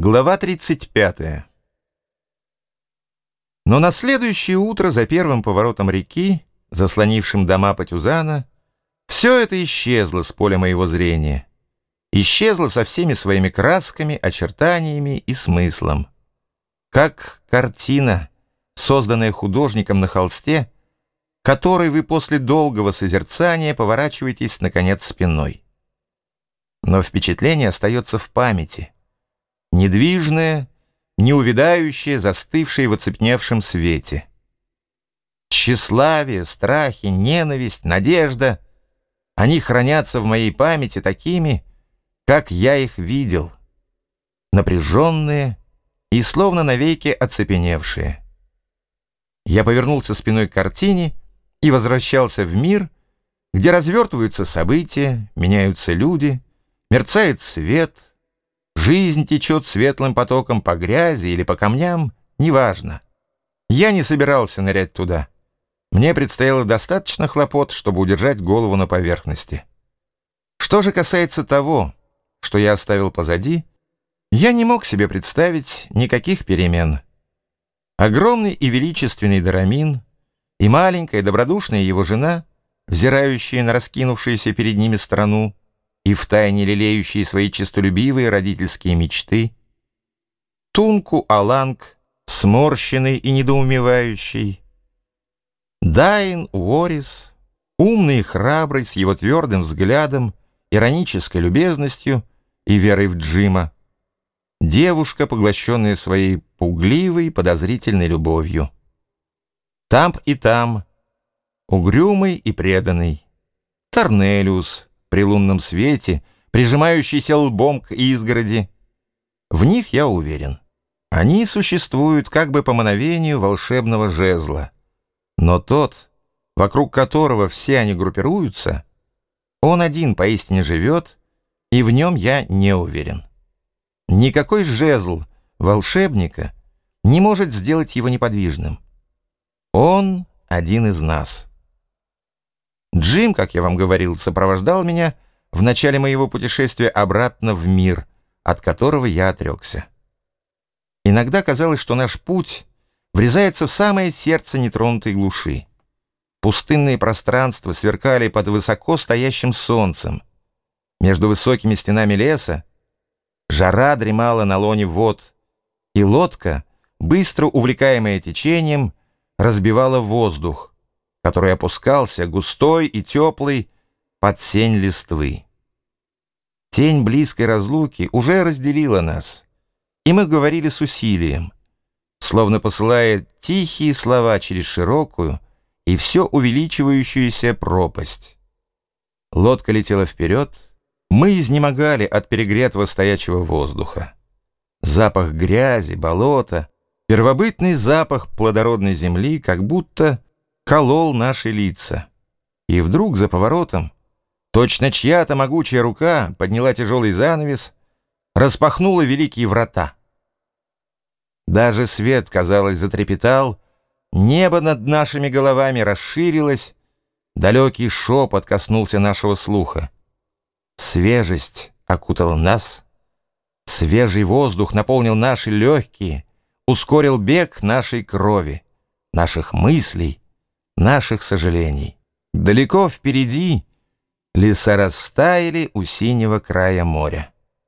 Глава 35. Но на следующее утро за первым поворотом реки, заслонившим дома Патюзана, все это исчезло с поля моего зрения. Исчезло со всеми своими красками, очертаниями и смыслом. Как картина, созданная художником на холсте, которой вы после долгого созерцания поворачиваетесь, наконец, спиной. Но впечатление остается в памяти. Недвижное, неувядающее, застывшее в оцепеневшем свете. Тщеславие, страхи, ненависть, надежда — они хранятся в моей памяти такими, как я их видел, напряженные и словно навеки оцепеневшие. Я повернулся спиной к картине и возвращался в мир, где развертываются события, меняются люди, мерцает свет, жизнь течет светлым потоком по грязи или по камням, неважно. Я не собирался нырять туда. Мне предстояло достаточно хлопот, чтобы удержать голову на поверхности. Что же касается того, что я оставил позади, я не мог себе представить никаких перемен. Огромный и величественный Дорамин и маленькая добродушная его жена, взирающие на раскинувшуюся перед ними страну, и втайне лелеющие свои честолюбивые родительские мечты, Тунку Аланг, сморщенный и недоумевающий, Дайн Уорис, умный и храбрый, с его твердым взглядом, иронической любезностью и верой в Джима, девушка, поглощенная своей пугливой, подозрительной любовью. Там и там, угрюмый и преданный, Корнелиус, при лунном свете, прижимающийся лбом к изгороди. В них я уверен. Они существуют как бы по мановению волшебного жезла. Но тот, вокруг которого все они группируются, он один поистине живет, и в нем я не уверен. Никакой жезл волшебника не может сделать его неподвижным. Он один из нас. Джим, как я вам говорил, сопровождал меня в начале моего путешествия обратно в мир, от которого я отрекся. Иногда казалось, что наш путь врезается в самое сердце нетронутой глуши. Пустынные пространства сверкали под высоко стоящим солнцем. Между высокими стенами леса жара дремала на лоне вод, и лодка, быстро увлекаемая течением, разбивала воздух, который опускался густой и теплый под сень листвы. Тень близкой разлуки уже разделила нас, и мы говорили с усилием, словно посылая тихие слова через широкую и все увеличивающуюся пропасть. Лодка летела вперед, мы изнемогали от перегретого стоячего воздуха. Запах грязи, болота, первобытный запах плодородной земли как будто колол наши лица. И вдруг за поворотом, точно чья-то могучая рука подняла тяжелый занавес, распахнула великие врата. Даже свет, казалось, затрепетал, небо над нашими головами расширилось, далекий шепот коснулся нашего слуха. Свежесть окутала нас, свежий воздух наполнил наши легкие, ускорил бег нашей крови, наших мыслей, наших сожалений. Далеко впереди леса растаяли у синего края моря.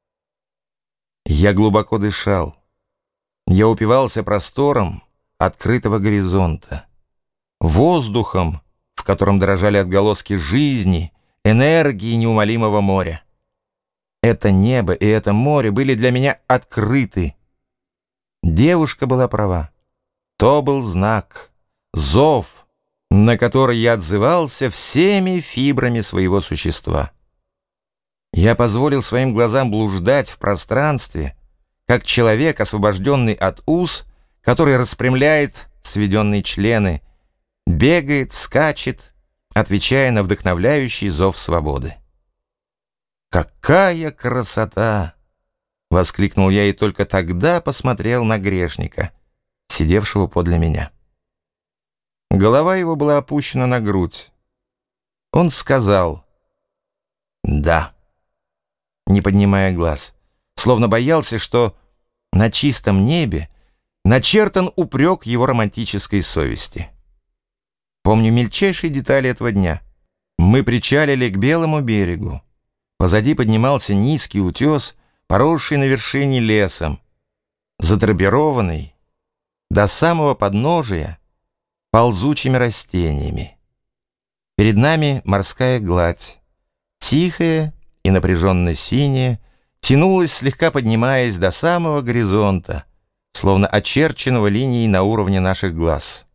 Я глубоко дышал. Я упивался простором открытого горизонта, воздухом, в котором дрожали отголоски жизни, энергии неумолимого моря. Это небо и это море были для меня открыты. Девушка была права. То был знак, зов, на который я отзывался всеми фибрами своего существа. Я позволил своим глазам блуждать в пространстве, как человек, освобожденный от уз, который распрямляет сведенные члены, бегает, скачет, отвечая на вдохновляющий зов свободы. «Какая красота!» — воскликнул я и только тогда посмотрел на грешника, сидевшего подле меня. Голова его была опущена на грудь. Он сказал «да», не поднимая глаз, словно боялся, что На чистом небе начертан упрек его романтической совести. Помню мельчайшие детали этого дня. Мы причалили к белому берегу. Позади поднимался низкий утес, поросший на вершине лесом, задрапированный до самого подножия ползучими растениями. Перед нами морская гладь, тихая и напряженно синяя, тянулась, слегка поднимаясь до самого горизонта, словно очерченного линией на уровне наших глаз.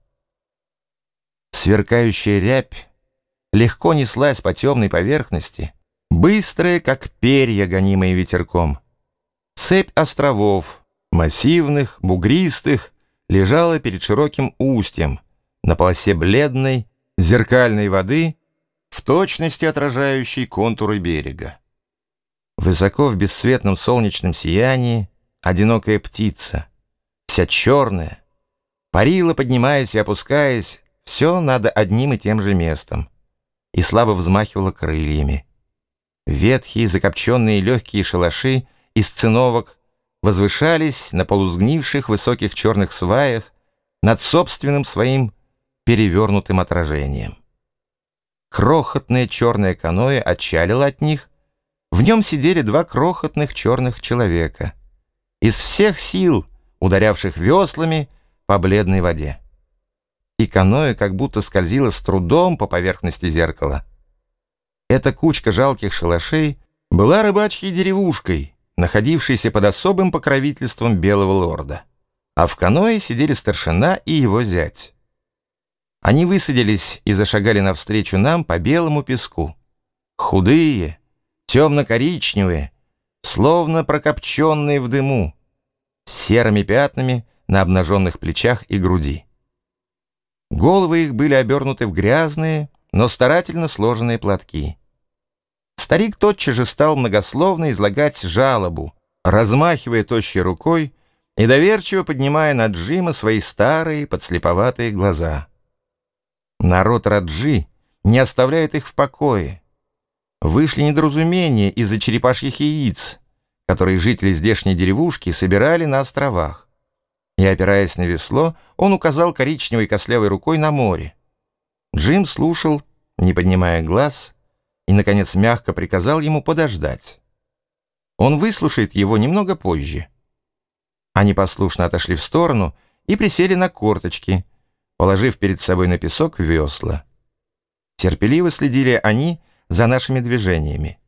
Сверкающая рябь легко неслась по темной поверхности, быстрая, как перья, гонимые ветерком. Цепь островов, массивных, бугристых, лежала перед широким устьем, на полосе бледной, зеркальной воды, в точности отражающей контуры берега. Высоко в бесцветном солнечном сиянии одинокая птица, вся черная, парила, поднимаясь и опускаясь, все над одним и тем же местом, и слабо взмахивала крыльями. Ветхие, закопченные легкие шалаши из циновок возвышались на полусгнивших высоких черных сваях над собственным своим перевернутым отражением. Крохотное черное каноэ отчалило от них, в нем сидели два крохотных черных человека, из всех сил ударявших веслами по бледной воде. И каноэ как будто скользило с трудом по поверхности зеркала. Эта кучка жалких шалашей была рыбачьей деревушкой, находившейся под особым покровительством белого лорда, а в каноэ сидели старшина и его зять. Они высадились и зашагали навстречу нам по белому песку. Худые, темно-коричневые, словно прокопченные в дыму, с серыми пятнами на обнаженных плечах и груди. Головы их были обернуты в грязные, но старательно сложенные платки. Старик тотчас же стал многословно излагать жалобу, размахивая тощей рукой и доверчиво поднимая на Джима свои старые подслеповатые глаза. Народ Раджи не оставляет их в покое. Вышли недоразумения из-за черепашьих яиц, которые жители здешней деревушки собирали на островах. И, опираясь на весло, он указал коричневой костлявой рукой на море. Джим слушал, не поднимая глаз, и, наконец, мягко приказал ему подождать. Он выслушает его немного позже. Они послушно отошли в сторону и присели на корточки, положив перед собой на песок весла. Терпеливо следили они за нашими движениями.